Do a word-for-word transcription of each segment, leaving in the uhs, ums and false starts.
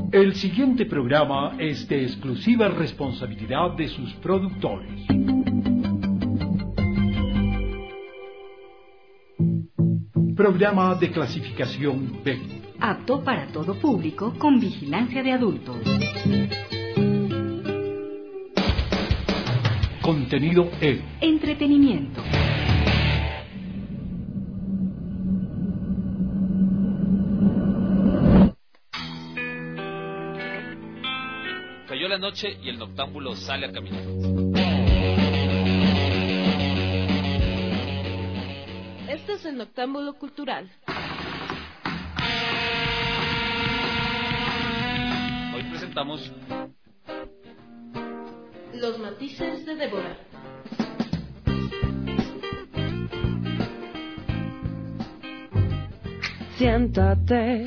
El siguiente programa es de exclusiva responsabilidad de sus productores. Programa de clasificación B. Apto para todo público con vigilancia de adultos. Contenido E. Entretenimiento. Cayó la noche y el noctámbulo sale a caminar. Este es el Noctámbulo Cultural. Hoy presentamos Los matices de Débora. Siéntate,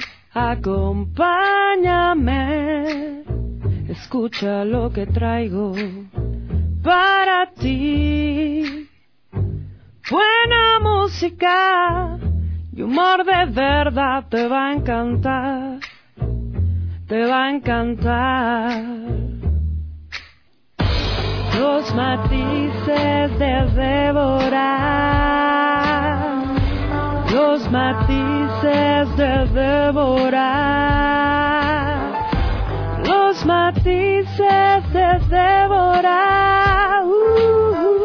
acompáñame, escucha lo que traigo para ti. Buena música y humor de verdad te va a encantar, te va a encantar. Los matices de Débora, los matices de Débora, los matices de Débora. Uh, uh.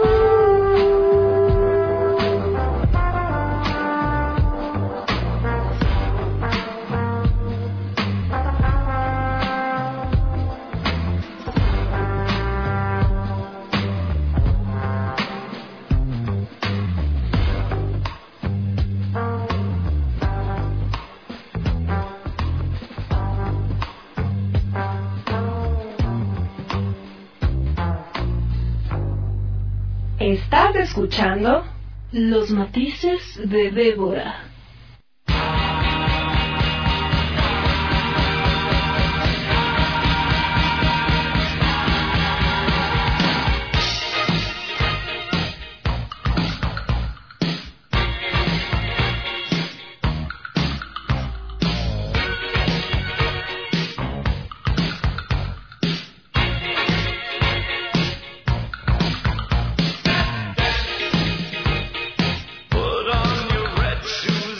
¿Estás escuchando? Los matices de Débora. Put on your red shoes.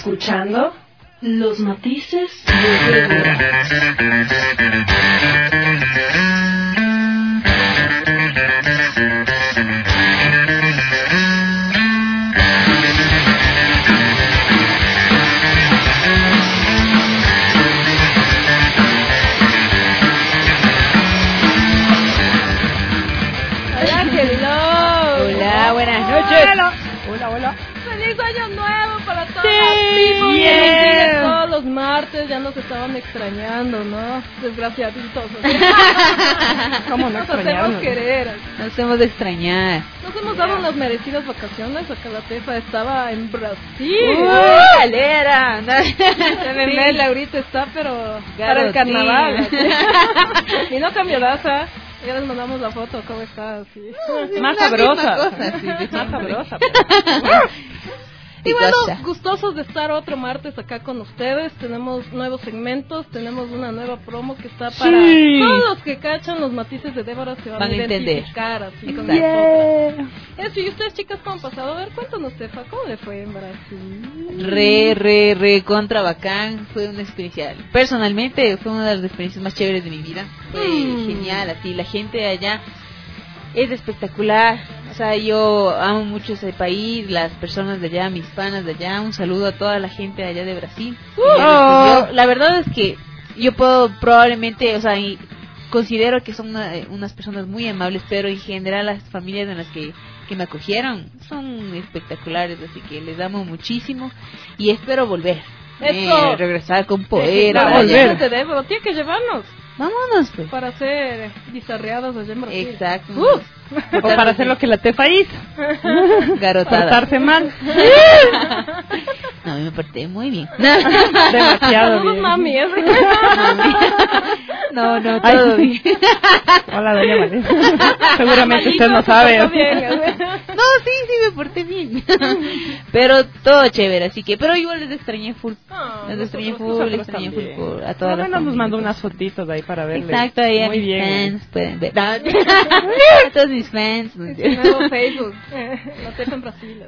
escuchando Los Matices de Débora. Hola, buenas noches. Hola, hola, hola. ¡Feliz año nuevo para todos! Sí, People que yeah. nos siguen todos los martes, ya nos estaban extrañando, ¿no? Desgraciaditos. ¿Cómo no Nos hacemos extrañarnos? querer. Nos hemos de extrañar. Nos hemos dado unas merecidas vacaciones. Acá la Tefa estaba en Brasil. ¡Uy, galera! Sí, Laurita está, pero para el carnaval. Y no cambió daza. Ya les mandamos la foto, ¿cómo está? Sí. Más La misma sabrosa. cosa, sí, de Más sabrosa. Y bueno, Picosa. gustosos de estar otro martes acá con ustedes. Tenemos nuevos segmentos, tenemos una nueva promo que está para Sí. todos los que cachan los matices de Débora, se van, Van a a entender. identificar así con Exacto. nosotras. Eso, y ustedes chicas, ¿cómo han pasado? A ver, cuéntanos, Tefa, ¿cómo le fue en Brasil? Re, re, re, contra bacán. Fue una experiencia, personalmente, fue una de las experiencias más chéveres de mi vida. Fue Mm. genial, así, la gente de allá es espectacular. O sea, yo amo mucho ese país, las personas de allá, mis panas de allá. Un saludo a toda la gente de allá de Brasil. que me recibió. La verdad es que yo puedo probablemente, o sea, y considero que son una- unas personas muy amables, pero en general las familias en las que, que me acogieron son espectaculares, así que les amo muchísimo y espero volver. Eso. Eh, regresar con poder. La allá. volver. de Débora, tiene que llevarnos Vámonos, pues. para hacer bizarreadas allá en Brasil. Exacto. Uh. O para hacer lo que la Tefa hizo. Garotada. Portarse mal. No, a mí me porté muy bien. Demasiado Saludos, bien. mami. ¿eh? No, no, Ay. todo bien. Hola, doña María. Seguramente usted no sabe. Está bien, ¿eh? No, sí, sí me porté bien. Pero todo chévere, así que, pero igual les extrañé full. Ah, Les extrañé nosotros- full, les nosotros extrañé full también. por- a Por todas lo las menos nos familias. mandó unas fotitos de ahí para verle. Exacto, ahí a Muy mis bien. fans pueden ver. No, a todos mis fans. En su nuevo Facebook. La Tefa en Brasil.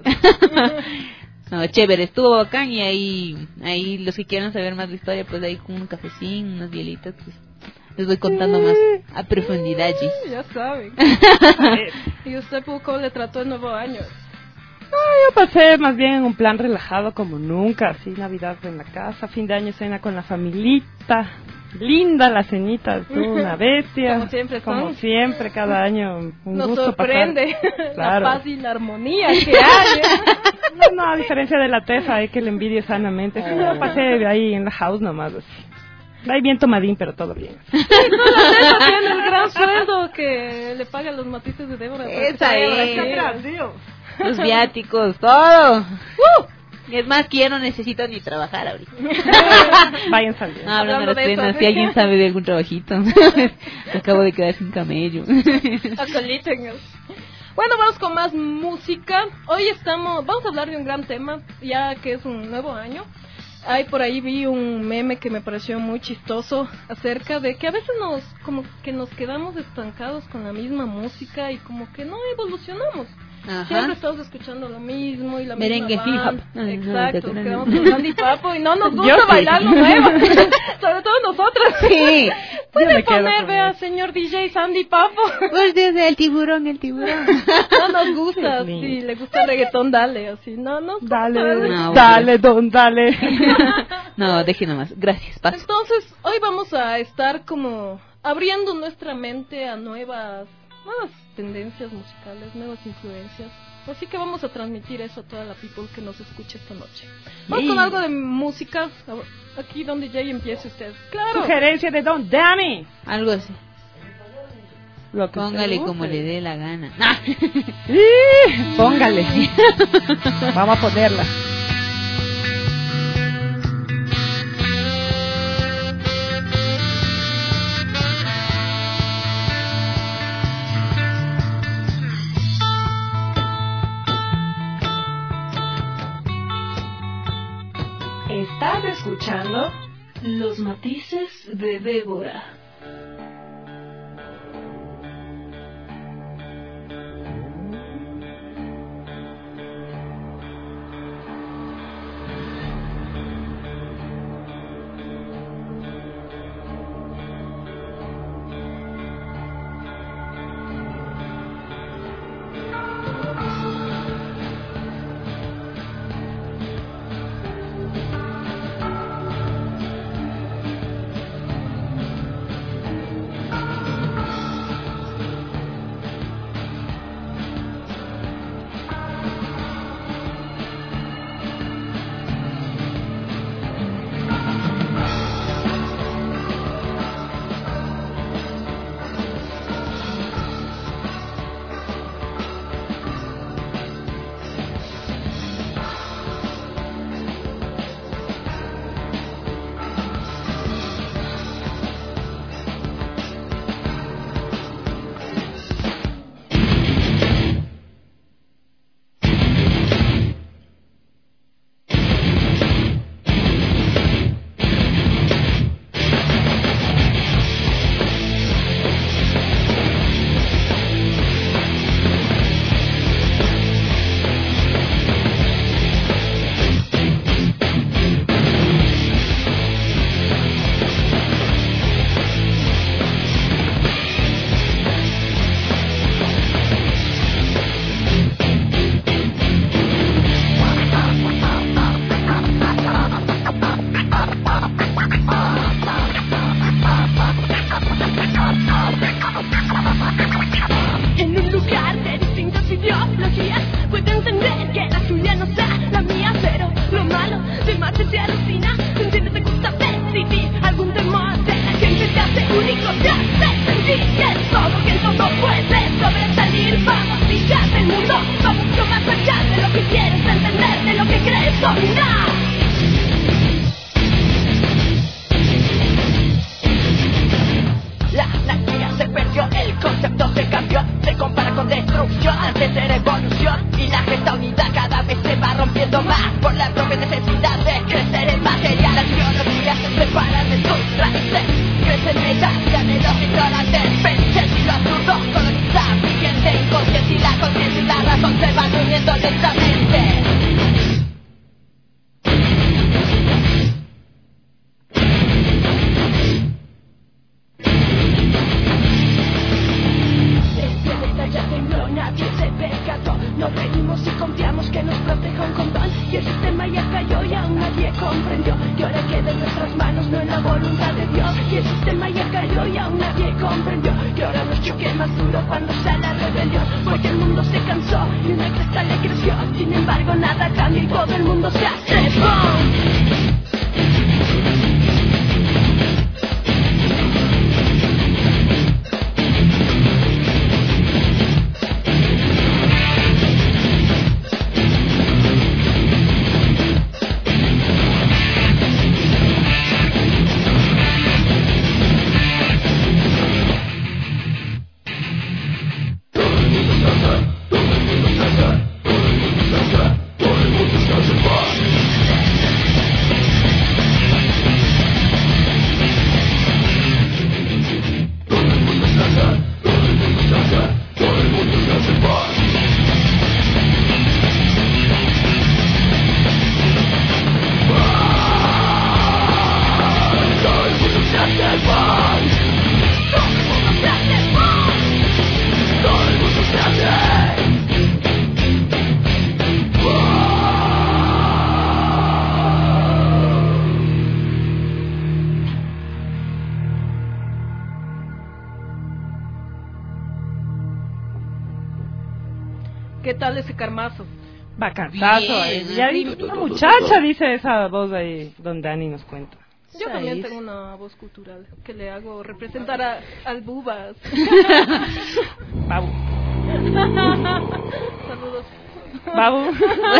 No, chévere, estuvo bacán y ahí, ahí los que quieran saber más de historia, pues ahí con un cafecín, unas bielitas, pues les voy contando más a profundidad. allí. Ya saben. ¿Y usted, Pu, cómo le trató el nuevo año? Yo pasé más bien en un plan relajado como nunca, así Navidad en la casa, fin de año cena con la familita, linda la cenita, tú, una bestia, Como siempre son. como siempre, cada año un Nos gusto sorprende pasar. la Claro. paz y la armonía que hay. No, no, a diferencia de la Tefa, hay que le envidie sanamente, sí, yo pasé de ahí en la house nomás, así. Ahí bien tomadín, pero todo bien. La Tefa tiene el gran sueldo que le pagan los matices de Débora. para que Esa se vaya a es. Brasil. Los viáticos, todo. Uh, es más, que yo no necesito ni trabajar ahorita. Vayan saliendo. No, hablando de Hablando las de eso, penas, ¿sí? si alguien sabe de algún trabajito. Acabo de quedar sin camello. Acolítennos. Bueno, vamos con más música. Hoy estamos, vamos a hablar de un gran tema, ya que es un nuevo año. Ay, por ahí vi un meme que me pareció muy chistoso acerca de que a veces nos, como que nos quedamos estancados con la misma música y como que no evolucionamos. Siempre Ajá. estamos escuchando lo mismo y la Merengue, misma hip hop. banda. Ay, Exacto, no, nos no, quedamos no. con Sandy Papo y no nos Yo gusta sí. bailar lo nuevo. Sobre todo nosotras. Sí. Puede me quedo poner, con vea, eso. señor D J Sandy Papo. Pues desde el tiburón, el tiburón. No nos gusta, Sí. si le gusta el reggaetón, dale, así, no, no. Dale, No, dale, don, dale. No, deje nomás. Gracias, paso. Entonces, hoy vamos a estar como abriendo nuestra mente a nuevas, nuevas tendencias musicales, nuevas influencias. Así que vamos a transmitir eso a toda la people que nos escucha esta noche. Vamos Sí. con algo de música. Aquí don D J empiece usted. Claro. Sugerencia de don Danny. Algo así. Lo que Póngale usted como guste. le dé la gana. Sí, póngale. Vamos a ponerla. Estás escuchando Los Matices de Débora. el concepto se cambió, se compara con destrucción antes era evolución, y la gesta unida cada vez se va rompiendo más por la propia necesidad de crecer en material. Las biologías se preparan en sus raíces, crecen ellas y anhelos ignorantes, penches y lo absurdo colonizar mi gente inconsciente, y la conciencia y la razón se van uniendo lentamente. Nos reímos y confiamos que nos proteja un condón, y el sistema ya cayó y aún nadie comprendió que ahora queda en nuestras manos, no en la voluntad de Dios. Y el sistema ya cayó y aún nadie comprendió que ahora nos choque más duro cuando sea la rebelión, porque el mundo se cansó y una cresta le creció. Sin embargo nada cambia y todo el mundo se hace boom. ¿Qué tal ese carmazo? Bacantazo. Ya di- una muchacha dice esa voz ahí donde Dani nos cuenta. Yo también tengo una voz cultural que le hago representar a, al Bubas. Babu. Saludos. Babu.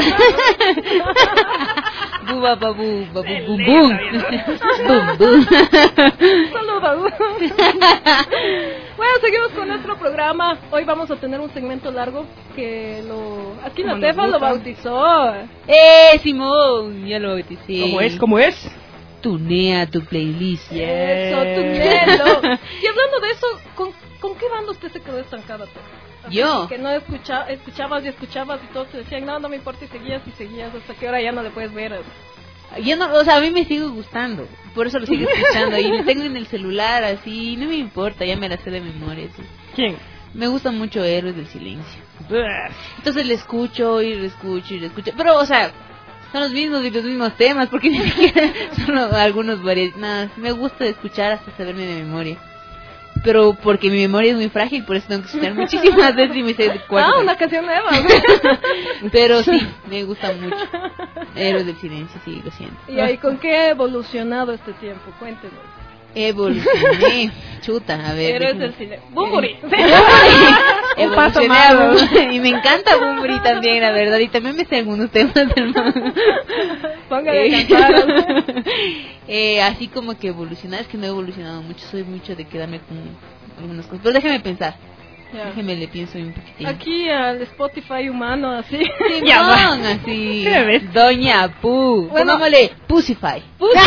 Buba, babu, babu, bum, bum. Bum, bum. Saludos, Babu. Bueno, seguimos con nuestro programa. Hoy vamos a tener un segmento largo que lo... Aquí la Tefa lo bautizó. ¡Eh, Simón! Ya lo bauticé. ¿Cómo es? ¿Cómo es? Tunea tu playlist. Eso, tunealo. Y hablando de eso, ¿con, ¿con qué banda usted se quedó estancada? Así Yo. Que no escucha, escuchabas y escuchabas y todos te decían, no, no me importa, y seguías y seguías hasta que ahora ya no le puedes ver. Yo no, o sea, a mí me sigue gustando, por eso lo sigo escuchando y lo tengo en el celular así, no me importa, ya me la sé de memoria. Así. ¿Quién? Me gusta mucho Héroes del Silencio. Entonces le escucho y le escucho y le escucho, pero o sea, son los mismos y los mismos temas, porque ni siquiera son algunos varios, nada, me gusta escuchar hasta saberme de memoria. Pero porque mi memoria es muy frágil, por eso tengo que escuchar muchísimas veces y me sé de cuál. Ah, una canción nueva. Pero sí, me gusta mucho. Héroes del Silencio, sí, lo siento. ¿Y ahí con qué ha evolucionado este tiempo? Cuéntenos. Evolucioné, chuta, a ver. Héroes del Silencio. Bumburi. Un paso Evolucioné más. a Bumburi. Y me encanta Bumburi también, la verdad. Y también me sé algunos temas del mundo. Póngale a cantar. eh, así como que evolucionar, es que no he evolucionado mucho. Soy mucho de quedarme con algunas cosas. Pero déjeme pensar. Ya. Déjeme le pienso un poquitín. Aquí al Spotify humano, así. Sí, Ya va. son así. ¿Qué ves? Doña Pu. Bueno. Pongámosle Pusify.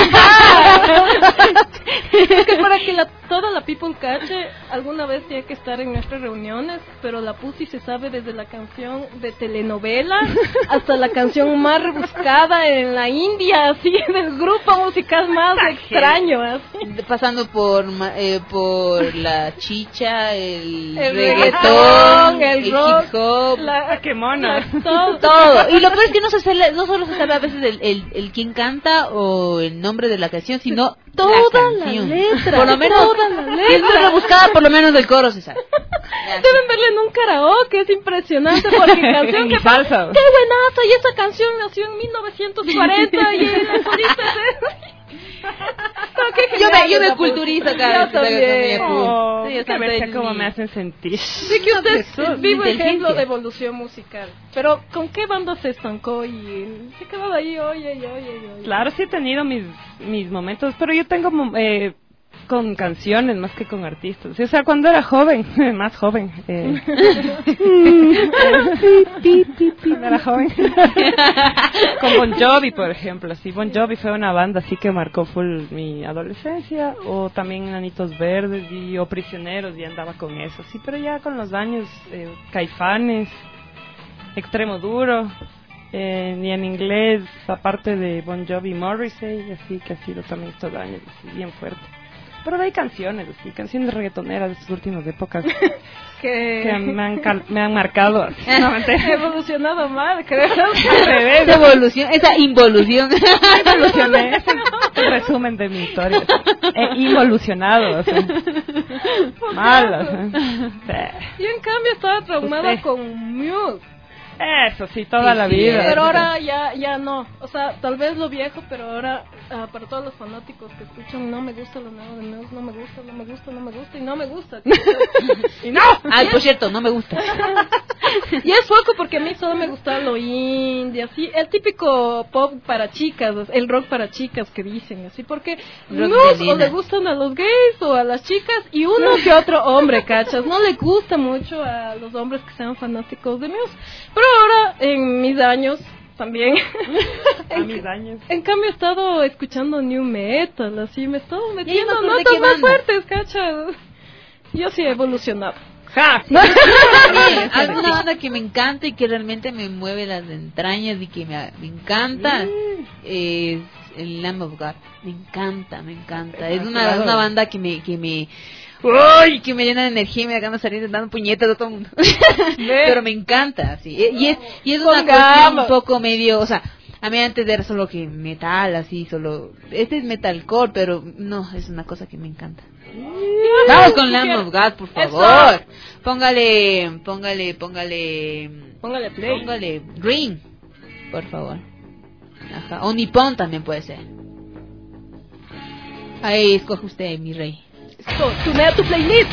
Es que para que la, toda la people cache, alguna vez tiene que estar en nuestras reuniones, pero la Pussy se sabe desde la canción de telenovela hasta la canción más rebuscada en la India, así, del grupo musical más extraño, así. Pasando por ma- eh, por la chicha, el, El reggaetón, reggaetón, el el rock, hip hop, la- Ah, qué mona. la- todo. todo. Y lo peor es que no se sabe, no solo se sabe a veces el, el, el quién canta o el nombre de la canción, sino Toda la la canción. letra, Por lo menos, toda la si es muy letra. rebuscada, por lo menos del coro se sabe. Ya, sí. Deben verle en un karaoke, es impresionante porque canción que Y salsa. qué buenaza, y esa canción nació en mil novecientos cuarenta y la solista de... No, qué Yo genial me, yo me esa culturizo Pussy. cada vez Yo que salgo con también. ella, Pu. Oh, Sí, yo qué canto bestia en cómo mi- me hacen sentir. Sí que usted es Jesús, vivo inteligencia. ejemplo de evolución musical. Pero ¿con qué banda se estancó y se quedó ahí? Oye, oye, oye, oye. Claro, sí he tenido mis mis momentos, pero yo tengo mo- eh, con canciones más que con artistas. O sea, cuando era joven, más joven, eh, cuando era joven, con Bon Jovi, por ejemplo, sí, Bon Jovi fue una banda así que marcó full mi adolescencia, o también Enanitos Verdes y o Prisioneros, y andaba con eso, sí, pero ya con los años, eh, Caifanes, Extremo Duro, eh, ni en inglés, aparte de Bon Jovi, Morrissey, así que ha sido también estos años así, bien fuerte. Pero hay canciones, así, canciones reggaetoneras de estas últimas épocas que, que me, han cal- me han marcado. Así, no, he evolucionado mal, creo. al revés, Esa evolución, esa involución. evolucioné. Es el resumen de mi historia. He involucionado, o sea, mal, o sea. Sí. Yo en cambio estaba traumada Usted. con Muse. Eso sí, toda Sí, la sí, vida. Pero ahora ya ya no, o sea, tal vez lo viejo, pero ahora uh, para todos los fanáticos que escuchan, no me gusta lo nuevo de Muse, no me gusta, no me gusta, no me gusta y no me gusta. Y no. Ay, por cierto, no me gusta. Y es poco porque a mí solo me gusta lo indie, así, el típico pop para chicas, el rock para chicas que dicen, así, porque Rock Muse de o le nena. gustan a los gays o a las chicas y uno que otro hombre, cachas, no le gusta mucho a los hombres que sean fanáticos de Muse. Pero ahora, en mis años, también, A mis años. en cambio he estado escuchando new metal, así, me he estado metiendo me acordé notas qué más banda. fuertes, cachas. Yo sí he evolucionado. Ja. Hay una banda que me encanta y que realmente me mueve las entrañas y que me, me encanta es el Lamb of God. Me encanta, me encanta. Es una, una banda que me que me ¡Uy! Que me llena de energía y me da ganas de salir dando puñetas a todo el mundo. Pero me encanta, sí. Y es, y es una cuestión un poco medio, o sea, a mí antes era solo que metal, así, solo... Este es metalcore, pero no, es una cosa que me encanta. Vamos con Lamb of God, por favor. Póngale, póngale, póngale... Póngale play. Póngale Green, por favor. Ajá. O Nippon también puede ser. Ahí escoge usted, mi rey. Esto, tunea tu playlist.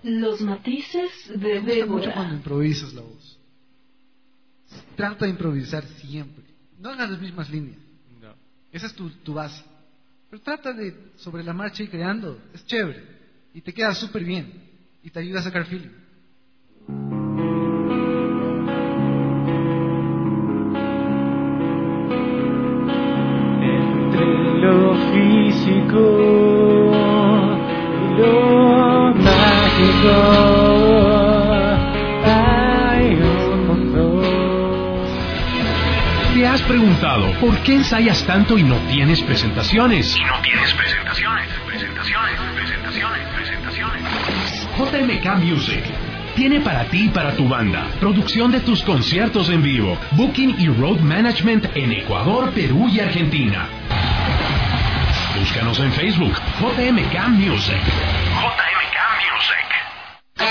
Los matices de Me gusta mucho Débora. cuando improvisas la voz. Trata de improvisar siempre. No hagas las mismas líneas. No. Esa es tu, tu base. Pero trata de, sobre la marcha, ir creando. Es chévere. Y te queda súper bien. Y te ayuda a sacar feeling. Entre lo físico y lo mágico hay un mundo. ¿Te has preguntado por qué ensayas tanto y no tienes presentaciones? Y no tienes presentaciones, presentaciones, presentaciones, presentaciones. J M K Music tiene para ti y para tu banda producción de tus conciertos en vivo, booking y road management en Ecuador, Perú y Argentina. Búscanos en Facebook, J M K Music. J M K Music.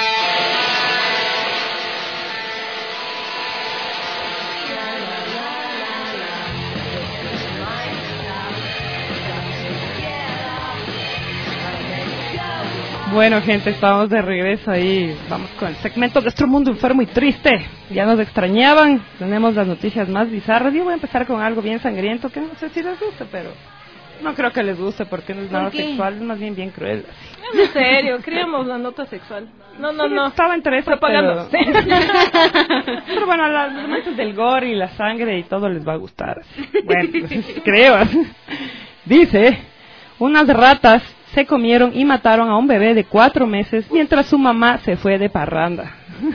Bueno, gente, estamos de regreso ahí. Vamos con el segmento Nuestro Mundo Enfermo y Triste. Ya nos extrañaban. Tenemos las noticias más bizarras. Yo voy a empezar con algo bien sangriento que no sé si les gusta, pero no creo que les guste porque no es nada sexual, es más bien bien cruel. En serio, queríamos la nota sexual. No, no, Sí, no. estaba entre esas, Propaganda. pero... pero bueno, los elementos del gore y la sangre y todo les va a gustar. Bueno, pues, creo. Dice, unas ratas se comieron y mataron a un bebé de cuatro meses mientras su mamá se fue de parranda.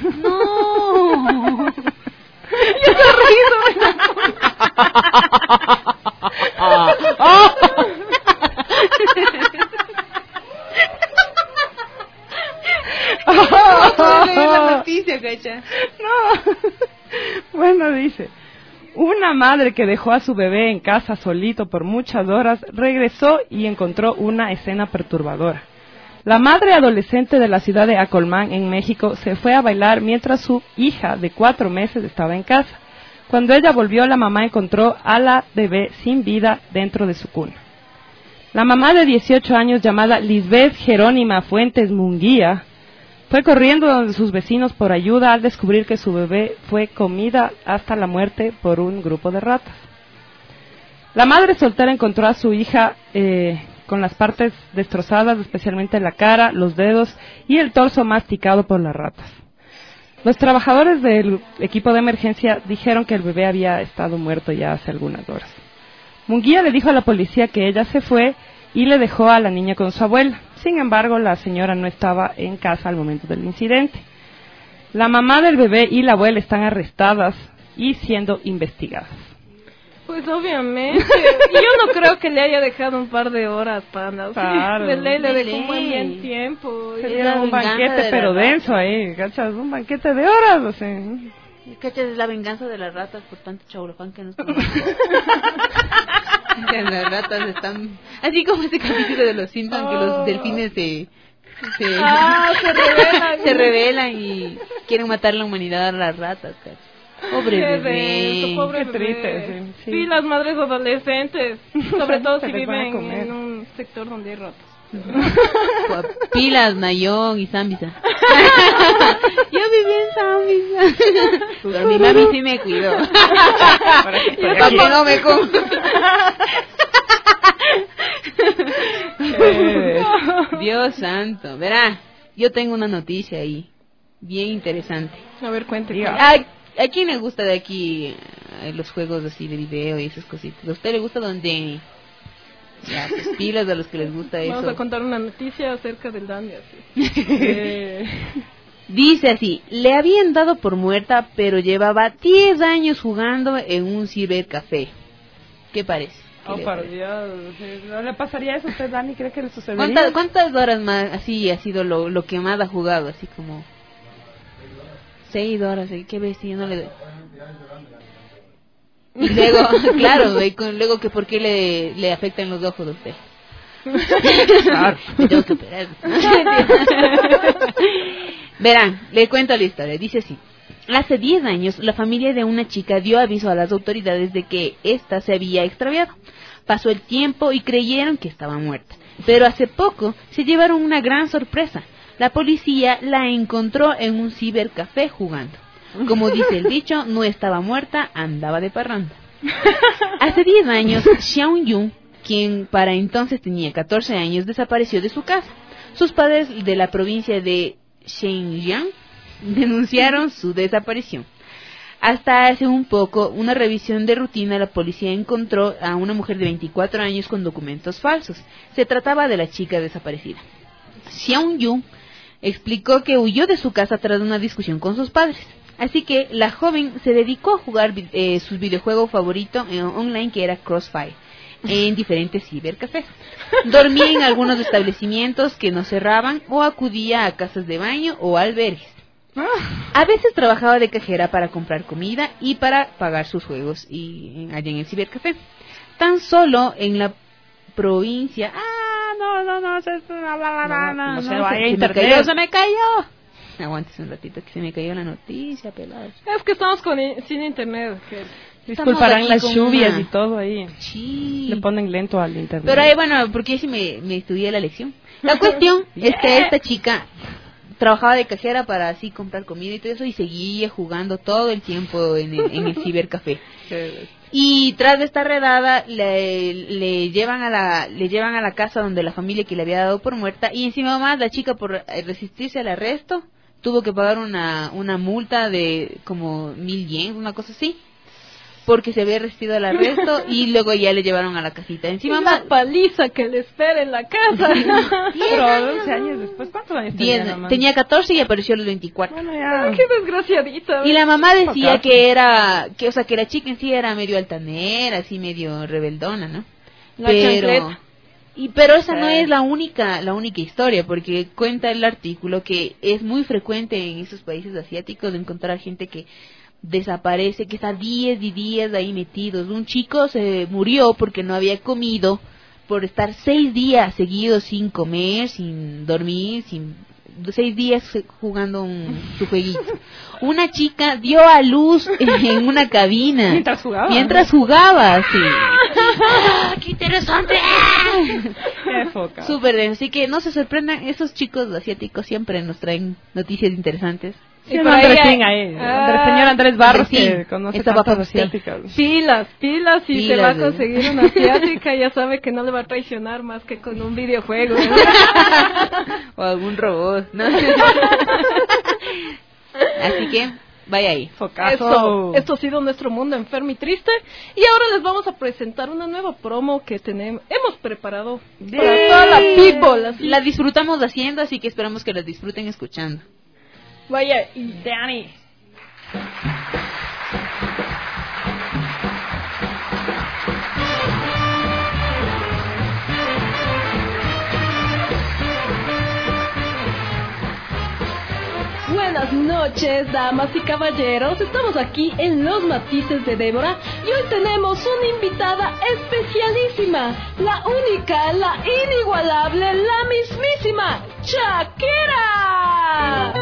No. Yo te río. La noticia, cacha. No. Bueno, dice, una madre que dejó a su bebé en casa solito por muchas horas regresó y encontró una escena perturbadora. La madre adolescente de la ciudad de Acolmán, en México, se fue a bailar mientras su hija de cuatro meses estaba en casa. Cuando ella volvió, la mamá encontró a la bebé sin vida dentro de su cuna. La mamá de dieciocho años, llamada Lisbeth Jerónima Fuentes Munguía, fue corriendo donde sus vecinos por ayuda al descubrir que su bebé fue comida hasta la muerte por un grupo de ratas. La madre soltera encontró a su hija eh, con las partes destrozadas, especialmente la cara, los dedos y el torso masticado por las ratas. Los trabajadores del equipo de emergencia dijeron que el bebé había estado muerto ya hace algunas horas. Munguía le dijo a la policía que ella se fue y le dejó a la niña con su abuela. Sin embargo, la señora no estaba en casa al momento del incidente. La mamá del bebé y la abuela están arrestadas y siendo investigadas. Pues obviamente. Y yo no creo que le haya dejado un par de horas, panda. Claro. De ley le De dejó un buen ley. bien tiempo. Se Y- dieron un venganza banquete de pero la rata. denso ahí, ¿cachas? Un banquete de horas, o sea. Cacha, es la venganza de las ratas por tanto chaulafán que nos comemos. Las ratas están... Así como este capítulo de los Simpsons, que los delfines se... Se, Ah, se rebelan. se rebelan y quieren matar la humanidad a las ratas, cacha. Pobre Qué bebé. denso, pobre Qué bebé. triste, sí, sí. Sí, las madres adolescentes. Sobre todo Se si les van a viven comer. en un sector donde hay ratas. Pilas, Nayón y Zambisa. Yo viví en Zambisa. Pero mi mami sí me cuidó. Para que estoy Para aquí. que no me coma. Eh, Dios santo. Verá, yo tengo una noticia ahí. Bien interesante. A ver, cuente. Diga. ¿A, a quién le gusta de aquí eh, los juegos así de video y esas cositas? ¿A usted le gusta donde... Ya, pues, pilas a los que les gusta eso. Vamos a contar una noticia acerca del Dandy. Así. eh, Dice así, le habían dado por muerta, pero llevaba diez años jugando en un cibercafé. ¿Qué parece? ¿Qué Oh, le por parece? Dios. ¿No le pasaría eso a usted, Dani? ¿Cree que le sucedería? ¿Cuántas, ¿Cuántas horas más así ha sido lo, lo que más ha jugado? Así como... Seis horas, ¿eh? ¿Qué ves? Si yo no le doy. Y luego, claro, y con, luego que por qué le, le afectan los ojos a usted. Claro. Me tengo que operar. Verán, le cuento la historia. Dice así. Hace diez años, la familia de una chica dio aviso a las autoridades de que ésta se había extraviado. Pasó el tiempo y creyeron que estaba muerta. Pero hace poco se llevaron una gran sorpresa. La policía la encontró en un cibercafé jugando. Como dice el dicho, no estaba muerta, andaba de parranda. Hace diez años, Xiao Yun, quien para entonces tenía catorce años, desapareció de su casa. Sus padres de la provincia de Xinjiang denunciaron su desaparición. Hasta hace un poco, una revisión de rutina, la policía encontró a una mujer de veinticuatro años con documentos falsos. Se trataba de la chica desaparecida. Xiao Yun explicó que huyó de su casa tras una discusión con sus padres. Así que la joven se dedicó a jugar eh, su videojuego favorito eh, online, que era Crossfire, en diferentes cibercafés. Dormía en algunos establecimientos que no cerraban o acudía a casas de baño o albergues. A veces trabajaba de cajera para comprar comida y para pagar sus juegos y allá en el cibercafé. Tan solo en la provincia... ¡Ah, no, no, no! Se, no, no, no, no, no se vaya a internet. Me cayó, ¡Se me cayó! Aguántese un ratito que se me cayó la noticia, pelados. Es que estamos con, sin internet. Que... Disculparán las lluvias una... y todo ahí. Sí. Le ponen lento al internet. Pero ahí, bueno, porque sí me, me estudié la lección. La cuestión yeah. es que esta chica trabajaba de cajera para así comprar comida y todo eso, y seguía jugando todo el tiempo en el, en el cibercafé. Y tras de esta redada le, le llevan a la le llevan a la casa donde la familia que le había dado por muerta, y encima más la chica, por resistirse al arresto, tuvo que pagar una una multa de como mil yens, una cosa así, porque se había resistido al arresto, y luego ya le llevaron a la casita. Encima más paliza que le espera en la casa. Pero doce años después, ¿cuántos años tenía? Diez, tenía catorce y apareció a los veinticuatro. Bueno, ya. Qué desgraciadita. Y la mamá decía Pocaso. que era, que o sea, que la chica en sí era medio altanera, así medio rebeldona, ¿no? La pero chancleta. y pero esa no es la única la única historia, porque cuenta el artículo que es muy frecuente en esos países asiáticos de encontrar gente que desaparece, que está días y días ahí metidos. Un chico se murió porque no había comido, por estar seis días seguidos sin comer, sin dormir, sin seis días jugando un, su jueguito. Una chica dio a luz en una cabina mientras jugaba. Mientras jugaba, sí. ¡Ah, ¡qué interesante! Súper denso. Así que no se sorprendan, esos chicos asiáticos siempre nos traen noticias interesantes. Sí, y por ahí, ahí, ahí. Ah, el señor Andrés Barros, sí, que conoce tantas asiáticas. Pilas, pilas, y pilas, se va a conseguir ¿eh? una asiática, ya sabe que no le va a traicionar más que con un videojuego, ¿eh? O algún robot, ¿no? Así que, vaya ahí. Focazo. Esto, esto ha sido nuestro mundo enfermo y triste, y ahora les vamos a presentar una nueva promo que tenemos, hemos preparado yeah. para toda la people. Así. La disfrutamos haciendo, así que esperamos que la disfruten escuchando. Vaya, y Dani. Buenas noches, damas y caballeros. Estamos aquí en Los Matices de Débora y hoy tenemos una invitada especialísima, la única, la inigualable, la mismísima Shakira.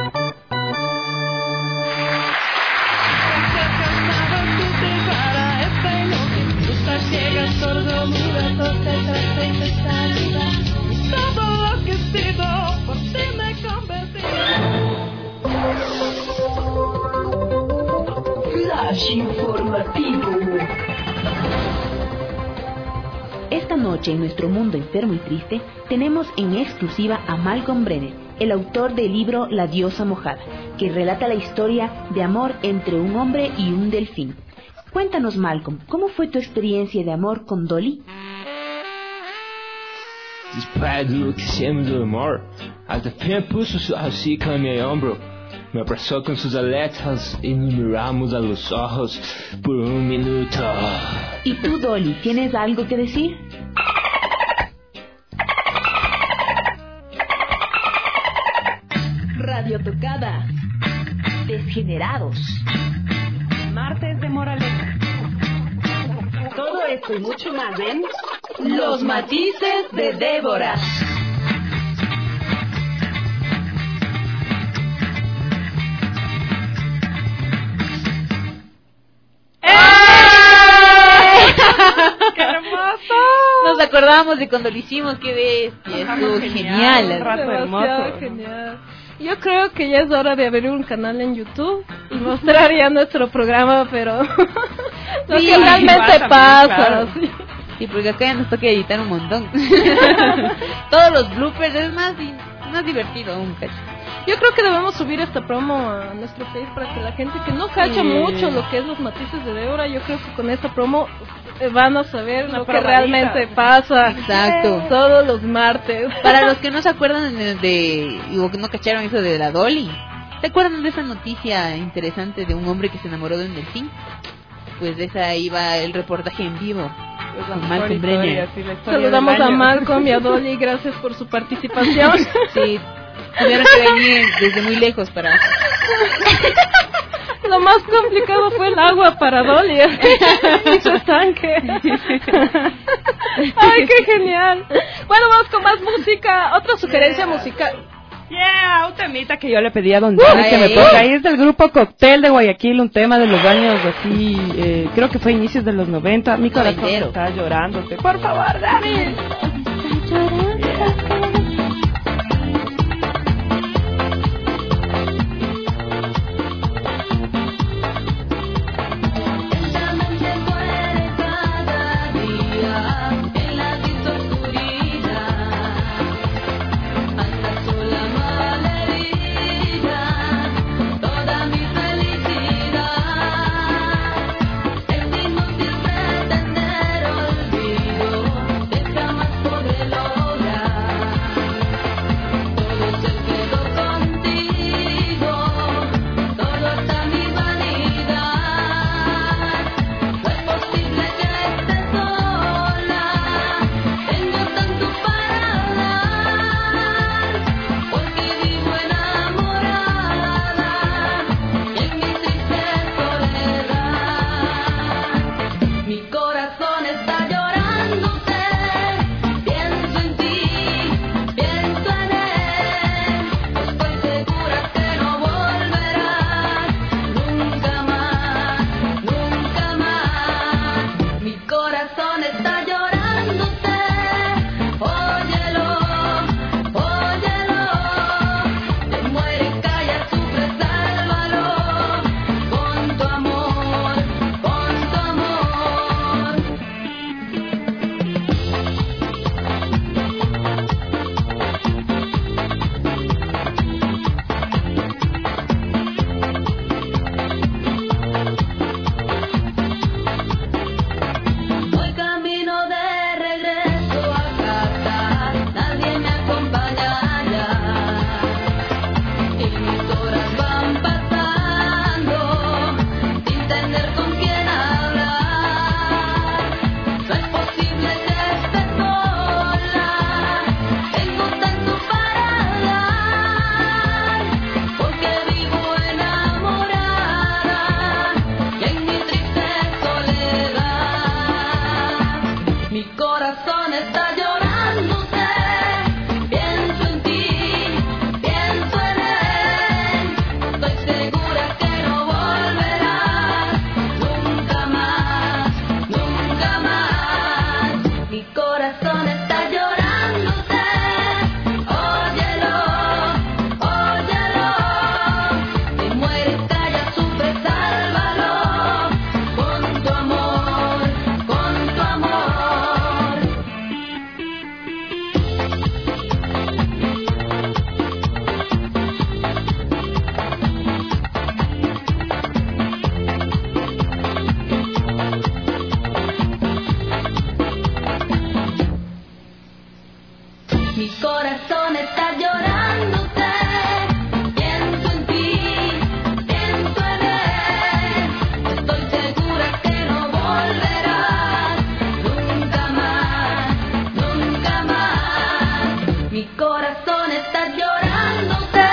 Flash informativo. Esta noche en nuestro mundo enfermo y triste tenemos en exclusiva a Malcolm Brenner, el autor del libro La diosa mojada, que relata la historia de amor entre un hombre y un delfín. Cuéntanos, Malcolm, ¿cómo fue tu experiencia de amor con Dolly? Después de lo que hicimos del amor, el delfín puso su hocico en mi hombro, me abrazó con sus aletas y nos miramos a los ojos por un minuto. ¿Y tú, Dolly, tienes algo que decir? Radio Tocada. Desgenerados. Martes de moraleja. Todo esto y mucho más en Los Matices de Débora. ¡Qué hermoso! Nos acordamos acordamos de cuando lo hicimos, qué bestia, estuvo genial. Un rato Demasiado hermoso. genial. Yo creo que ya es hora de abrir un canal en YouTube y mostrar ya nuestro programa, pero lo Sí, que realmente pasa, pasa. claro. Sí. Sí, porque acá ya nos toca editar un montón. Todos los bloopers es más, di- más divertido aún, cacho. Yo creo que debemos subir esta promo a nuestro Face para que la gente que no cacha Sí. mucho lo que es los matices de Débora, yo creo que con esta promo eh, van a saber Una lo que probadita. realmente pasa. Exacto. Todos los martes. Para los que no se acuerdan de, de o que no cacharon eso de la Dolly, ¿se acuerdan de esa noticia interesante de un hombre que se enamoró de un delfín? Pues de esa iba el reportaje en vivo. Es la Con mejor Malcolm historia, Brenner. sí, la historia Saludamos del a año. Malcolm y a Dolly, gracias por su participación. Sí, tuvieron que venir desde muy lejos para... Lo más complicado fue el agua para Dolly y su tanque. Ay, qué genial. Bueno, vamos con más música. Otra sugerencia musical. Yeah, un temita que yo le pedí a Don Johnny Ay, que me ay, ponga. ay. Ahí es del grupo Cóctel de Guayaquil, un tema de los años así, eh, creo que fue inicios de los noventa. Mi corazón Noventero. está llorándote. Por favor, Dani. Esta mente muere cada día en la triste oscuridad, hasta sola malherida, toda mi felicidad. Es inútil pretender olvido, que jamás podré lograr. Todo se quedó contigo, todo está mi vanidad. No es posible que esté sola, tengo tanto para dar, porque vivo enamorada y en mi triste soledad. Mi corazón está llorándote, pienso en ti, pienso en él, estoy segura que no volverás nunca más, nunca más. Mi corazón está llorándote, óyelo, óyelo, te muere, calla, sufre, sálvalo, con tu amor, con tu amor. Voy camino de regreso a casa, nadie me acompaña ya, y mis horas van pasando sin tener con quién hablar. No es posible que esté sola, tengo tanto para dar, porque vivo enamorada y en mi triste soledad. Mi corazón está llorándote, pienso en ti, pienso en él, estoy segura que no volverás nunca más, nunca más. Mi corazón está llorándote, óyelo, óyelo, te mueres, calla, sufre, sálvalo, con tu amor, con tu amor. Mi corazón está llorándote, pienso en ti, pienso en él, estoy segura que no volverás nunca más, nunca más. Mi corazón está llorándote,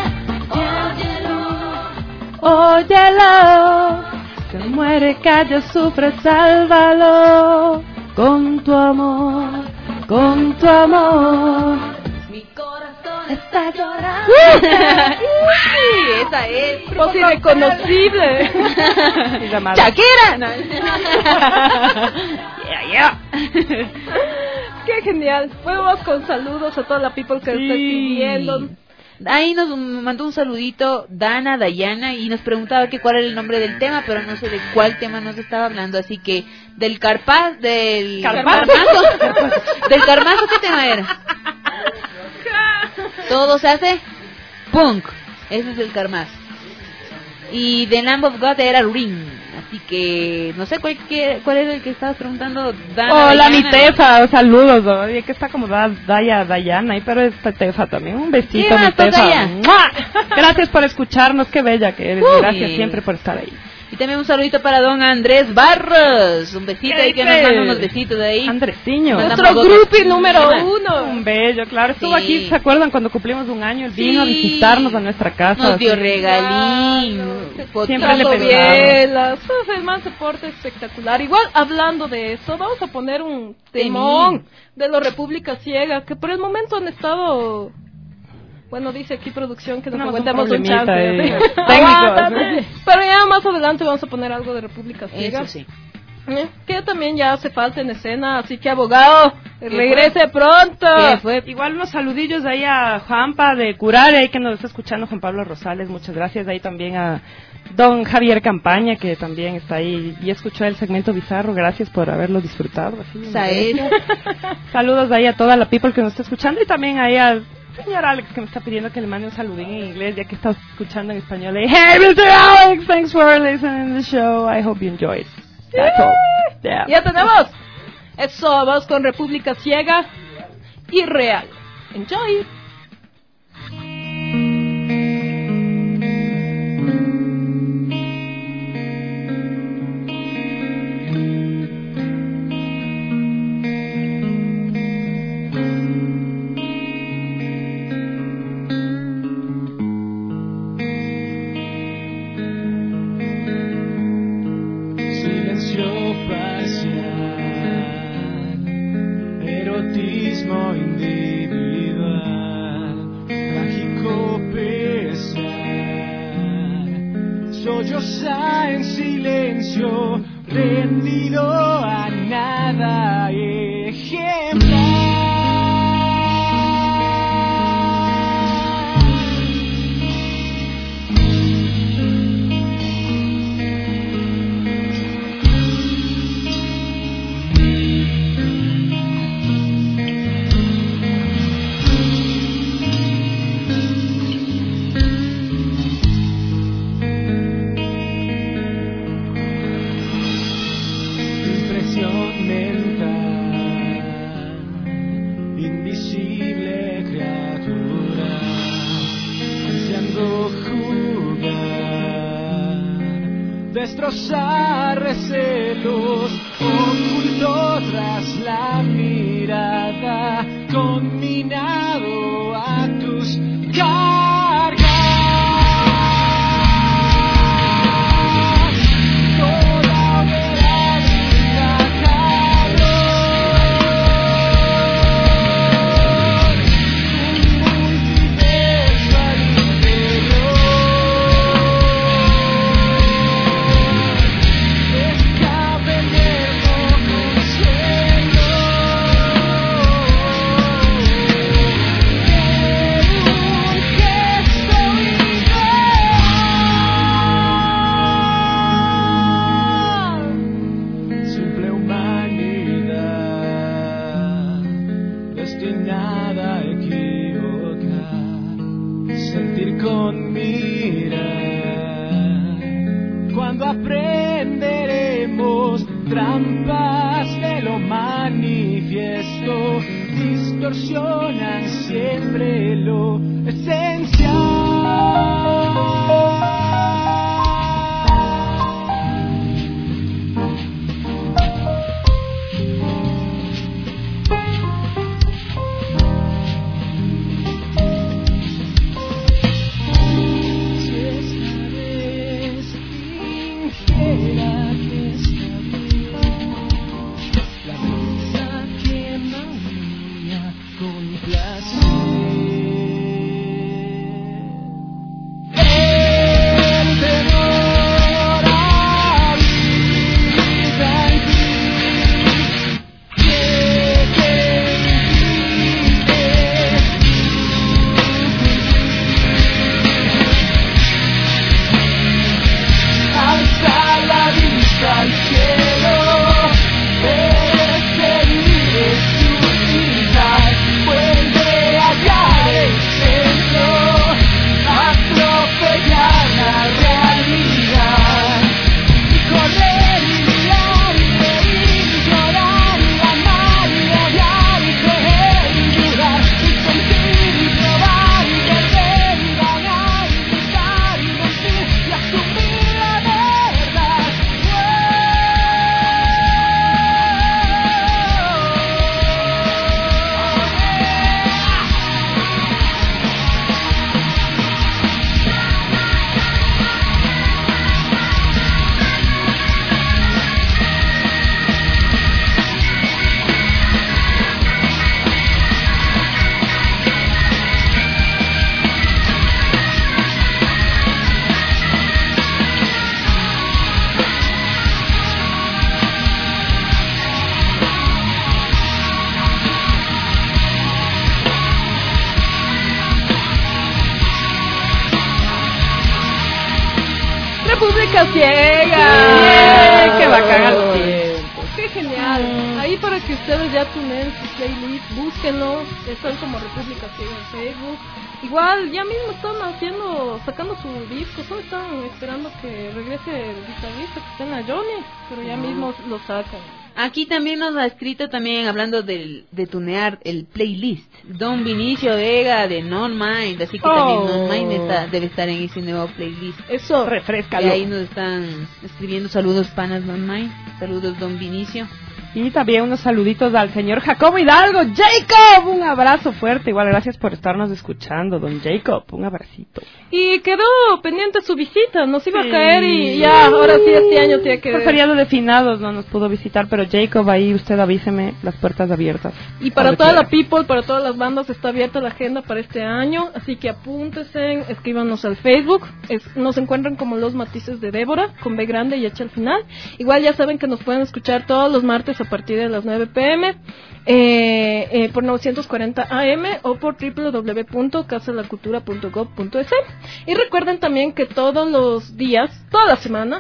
óyelo, Óyelo, se muere, calla, sufre, sálvalo, con tu amor, con tu amor. mi corazón Está llorando. Sí, esa es. Voz irreconocible. Y llamada. ¡Shakira! No. Yeah, yeah. Qué genial. Bueno, vamos con saludos a toda la people que Sí. está escribiendo. Ahí nos mandó un saludito Dana Dayana y nos preguntaba que cuál era el nombre del tema, pero no sé de cuál tema nos estaba hablando, así que del carpaz, del Carpazo. carmazo, del carmazo, ¿qué tema era? Todo se hace punk, ese es el carmazo. Y The Lamb of God era Ring, así que no sé cuál, qué, cuál era el que estabas preguntando. Dana Hola, Dayana. mi Tefa, saludos. Oye, que está como da, Daya, Dayana, ahí, pero esta Tefa también. Un besito, Sí, mi hasta Tefa. Daya. ¡Mua! Gracias por escucharnos, qué bella que eres. Uy. Gracias siempre por estar ahí. Y también un saludito para don Andrés Barros, un besito ahí que nos dices? manda unos besitos de ahí. Andresiño. Mandamos Nuestro dos groupie besitos. número Encima. uno. Un bello, claro. Estuvo Sí. aquí, ¿se acuerdan cuando cumplimos un año? Él vino Sí. a visitarnos a nuestra casa. Nos dio así. regalín. Siempre le Las pensaba. novelas, es el más deporte espectacular. Igual, hablando de eso, vamos a poner un temón de los República Ciega, que por el momento han estado... Bueno, dice aquí producción que nos Tenemos un aguantemos un problemita chance. ahí, Aguántate. técnicos. Pero ya más adelante vamos a poner algo de República Ciega. Eso sí. Eh, Que también ya hace falta en escena, así que abogado, ¿Qué regrese pronto. ¿Qué fue? Igual unos saludillos ahí a Juanpa de Curare, ahí que nos está escuchando, Juan Pablo Rosales, muchas gracias. Ahí también a don Javier Campaña, que también está ahí y escuchó el segmento bizarro, gracias por haberlo disfrutado. Así, Saed. saludos ahí a toda la people que nos está escuchando y también ahí al señor Alex que me está pidiendo que le mande un saludín en inglés, ya que está escuchando en español. Y, hey, mister Alex, thanks for listening to the show, I hope you enjoyed. That's all. Yeah. Ya tenemos. Eso, vamos con República Ciega y Real. Enjoy. Silencio parcial, erotismo individual, trágico pesar, solloza en silencio, rendido a nada, ejemplar. Impresión mental, invisible criatura, ansiando jugar, destrozar recelos, oculto tras la mirada, conminado a tus cargas. Toda verdad simple humanidad destinada a equivocar, sentir con mirar. Cuando aprenderemos trampas de lo manifiesto, distorsionan siempre lo esencial. República Ciega. Yeah, ¡qué bacán al tiempo! ¡Qué genial! Ahí para que ustedes ya tunen su playlist, búsquenlo. Están como República Ciega en Facebook. Igual, ya mismo están haciendo, sacando su disco. Solo están esperando que regrese el guitarrista que está en la Johnny, pero ya mismo lo sacan. Aquí también nos ha escrito, también hablando del, de tunear el playlist, Don Vinicio Vega de Non Mind, así que oh. también Non Mind está, debe estar en ese nuevo playlist. Eso, refrescalo. Y ahí nos están escribiendo saludos panas Non Mind, saludos Don Vinicio. Y también unos saluditos al señor Jacobo Hidalgo. Jacob, un abrazo fuerte. Igual, gracias por estarnos escuchando, don Jacob. Un abracito. Y quedó pendiente su visita. Nos iba sí. a caer y ya, ahora sí, este año tiene que... Por feriado de finados no nos pudo visitar, pero Jacob, ahí usted avíseme, las puertas abiertas. Y para toda la people, para todas las bandas, está abierta la agenda para este año. Así que apúntense, escríbanos al Facebook. Es, nos encuentran como Los Matices de Débora, con B grande y H al final. Igual ya saben que nos pueden escuchar todos los martes a partir de las nueve pm eh, eh, por novecientos cuarenta A M o por doble u doble u doble u punto casa de la cultura punto gob punto es. Y recuerden también que todos los días, toda la semana,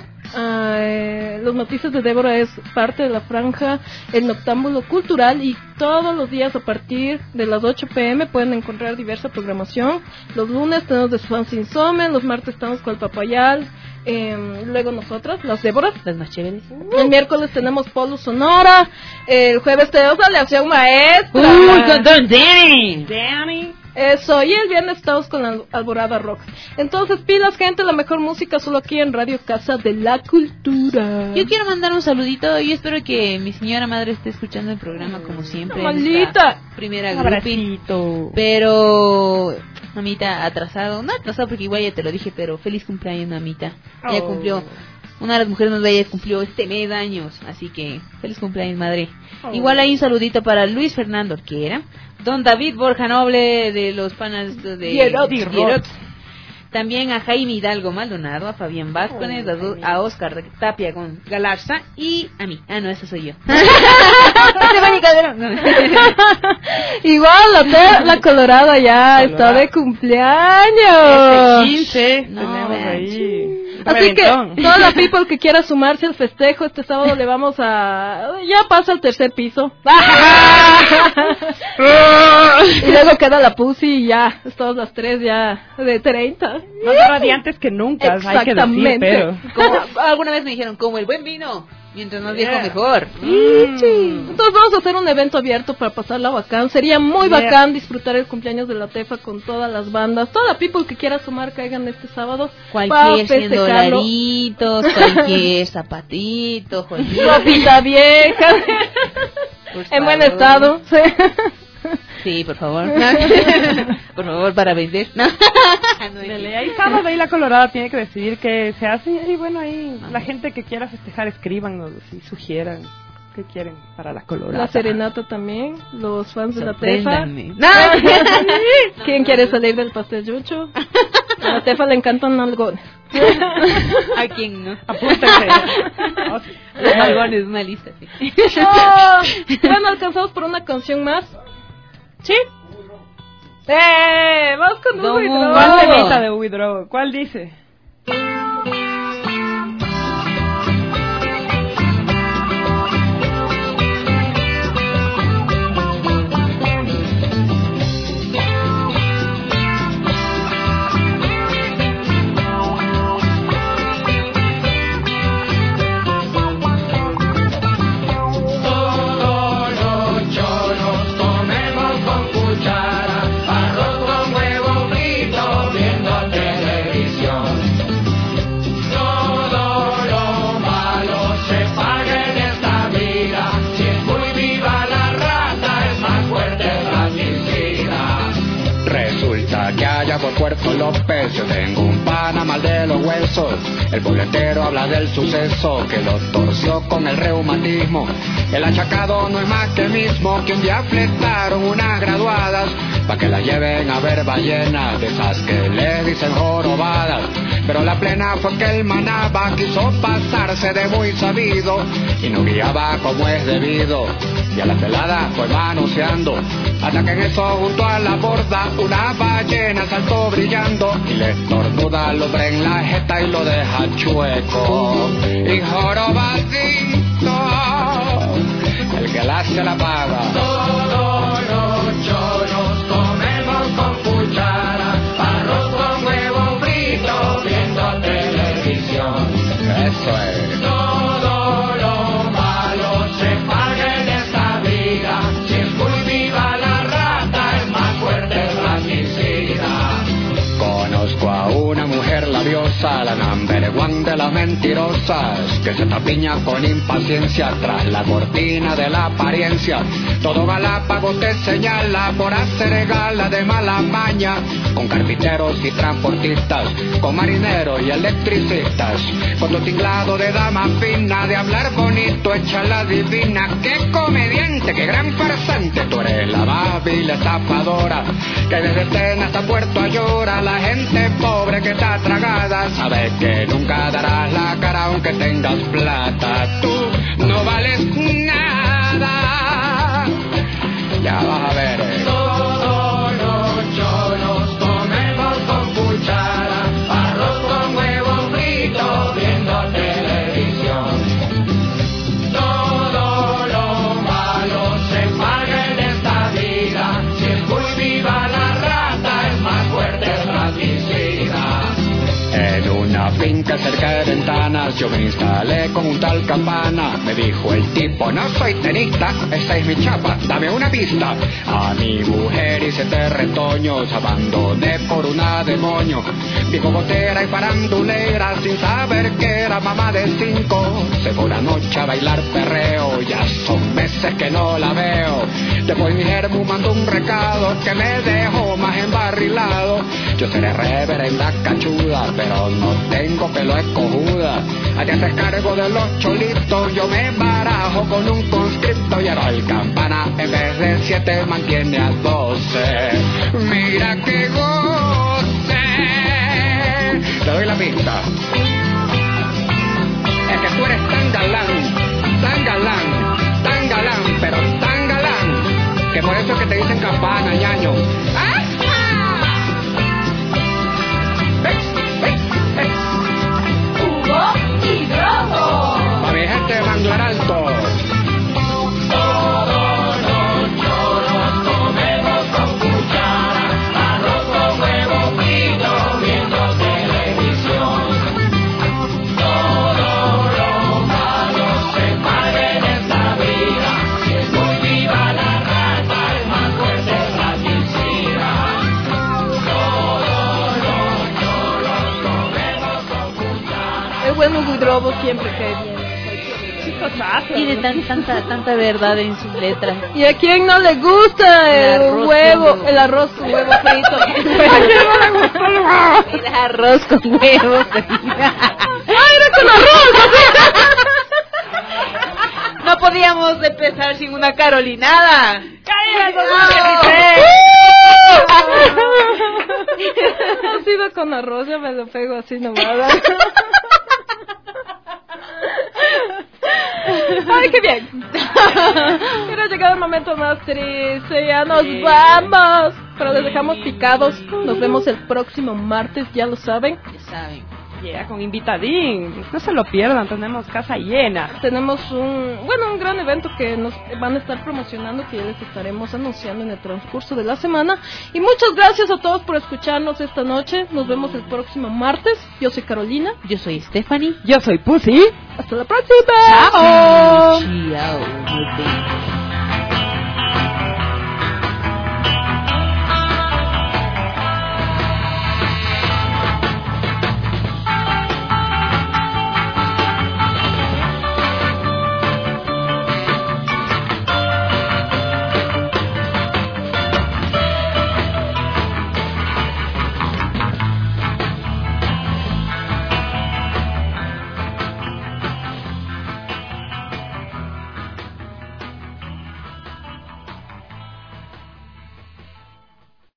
eh, Los Matices de Débora es parte de la franja El Noctámbulo Cultural, y todos los días a partir de las ocho pm pueden encontrar diversa programación. Los lunes tenemos de Fans Insome, los martes estamos con el Papayal, eh, luego nosotras, las Déboras, las más chéveres. El miércoles tenemos Polo Sonora, el jueves tenemos Aleación Maestra. ¡Uy, con Don Danny! Danny. Eso, y el viernes estamos con la Alborada Rock. Entonces, pilas, gente, la mejor música solo aquí en Radio Casa de la Cultura. Yo quiero mandar un saludito y espero que mi señora madre esté escuchando el programa como siempre. ¡Maldita! Primera grupito. Pero, mamita, atrasado. No atrasado porque igual ya te lo dije, pero feliz cumpleaños, mamita. Oh. Ella cumplió, una de las mujeres más bellas cumplió este mes de años, así que feliz cumpleaños, madre. Oh. Igual hay un saludito para Luis Fernando Orquera, don David Borja Noble de los panas de Dierot, Dierot. También a Jaime Hidalgo Maldonado, a Fabián Vázquez, oh, a, a Oscar Tapia con Galarza y a mí. Ah, no, esa soy yo. Igual la, te, la Colorada ya está de cumpleaños. quince No, tenemos ahí. Así que toda la people que quiera sumarse al festejo este sábado le vamos a... Ya pasa al tercer piso. Y luego queda la pussy y ya, estamos las tres ya de treinta. Más radiantes que nunca, hay que decir, pero... Como, alguna vez me dijeron, como el buen vino, mientras más viejo, yeah. mejor. Mm. Sí. Entonces vamos a hacer un evento abierto para pasarla bacán. Sería muy yeah. bacán disfrutar el cumpleaños de la Tefa con todas las bandas. Toda la people que quiera sumar, caigan este sábado. Cualquier cien dolaritos, cualquier zapatito, ropita vieja. En buen estado. Sí. Sí, por favor. Por favor, para vender. No. No, ahí sábado, ahí la Colorada tiene que decidir qué se hace. Y bueno, ahí la gente que quiera festejar, escríbanos y sugieran qué quieren para la Colorada. La serenata también, los fans de la Tefa. No. ¿Quién quiere salir del pastel yucho? A la Tefa le encantan algones. ¿A quién no? Apúntense. Los algones, una lista, sí. Oh, bueno, alcanzamos por una canción más. ¿Sí? ¡Eh! ¡Vamos con no, Hugo! ¿Cuál temita de Hugo? ¿Cuál dice? Por Puerto López yo tengo un pana mal de los huesos. El boletero habla del suceso que lo torció con el reumatismo. El achacado no es más que el mismo que un día fletaron unas graduadas pa' que la lleven a ver ballenas, de esas que le dicen jorobadas. Pero la plena fue que el manaba quiso pasarse de muy sabido y no guiaba como es debido. Y a la pelada fue manoseando, hasta que en eso junto a la borda una ballena saltó brillando y le estornuda al hombre en la jeta y lo deja chueco. Y jorobadito, el que la hace la paga. Todos los choros comemos con cuchara, arroz con huevo frito, viendo televisión. Eso es. Todo lo malo se paga en esta vida, si es muy viva la rata, es más fuerte el raticida. Conozco a una mujer labiosa, la number one de las mentirosas, que se tapiña con impaciencia tras la cortina de la apariencia. Todo galápago te señala por hacer gala de mala maña, con carpinteros y transportistas, con marineros y electricistas, con tu tinglado de dama fina, de hablar bonito, hecha la divina. ¡Qué comediante, qué gran farsante! Tú eres la más vil estafadora, que desde Tena hasta Puerto Ayora, la gente pobre que está tragada, sabe que nunca darás la cara aunque tengas plata. Tú no vales nada, ya vas a ver. eh. Todos los choros comemos con cuchara, arroz con huevo frito, viendo televisión. Todo lo malo se paga en esta vida, si es muy viva la rata, es más fuerte el raticida. En una finca cerca de Ventanas yo me instalé con un tal Campana. Me dijo el tipo, no soy tenista, esa es mi chapa, dame una pista. A mi mujer y siete retoños abandoné por una demonio. Dijo botera y farandulera sin saber que era mamá de cinco. Se fue una noche a bailar perreo, ya son meses que no la veo. Después mi germu mandó un recado que me dejó más embarrilado. Yo seré reverenda cachuda, pero no tengo pelo escojuda. Allá te cargo de los cholitos, yo me barajo con un conscripto. Y ahora el Campana en vez de siete mantiene a doce. Mira que goce. Te doy la pista. Es que tú eres tan galán, tan galán, tan galán, pero tan galán, que por eso es que te dicen Campana, ñaño. ¡Ah! Y bravo. Pa' mi gente de Manglar Alto. Todos los choros comemos con cuchara, arroz con huevo frito, viendo televisión. Todo lo malo se paga en esta vida, si es muy viva la rata, es más fuerte el raticida. Todos los choros comemos con cuchara. El buen Huidrobo siempre cae bien. Tiene tan, tanta, tanta verdad en sus letras. ¿Y a quién no le gusta el, el huevo, el arroz con huevo frito? ¿A quién no le gusta el huevo? El arroz con huevo frito. ¡Ay, era con arroz! No podíamos empezar sin una carolinada. ¡Cállate! Ha sido con arroz, ya me lo pego así nomás. ¡Ay, qué bien! Pero ha llegado el momento más triste, ya nos sí. vamos. Pero les dejamos picados. Nos vemos el próximo martes, ya lo saben. Ya saben. Yeah, con invitadín, no se lo pierdan, tenemos casa llena. Tenemos un, bueno, un gran evento que nos van a estar promocionando, que ya les estaremos anunciando en el transcurso de la semana. Y muchas gracias a todos por escucharnos esta noche. Nos vemos el próximo martes. Yo soy Carolina. Yo soy Stephanie. Yo soy Pussy. Hasta la próxima. Chao. Chao.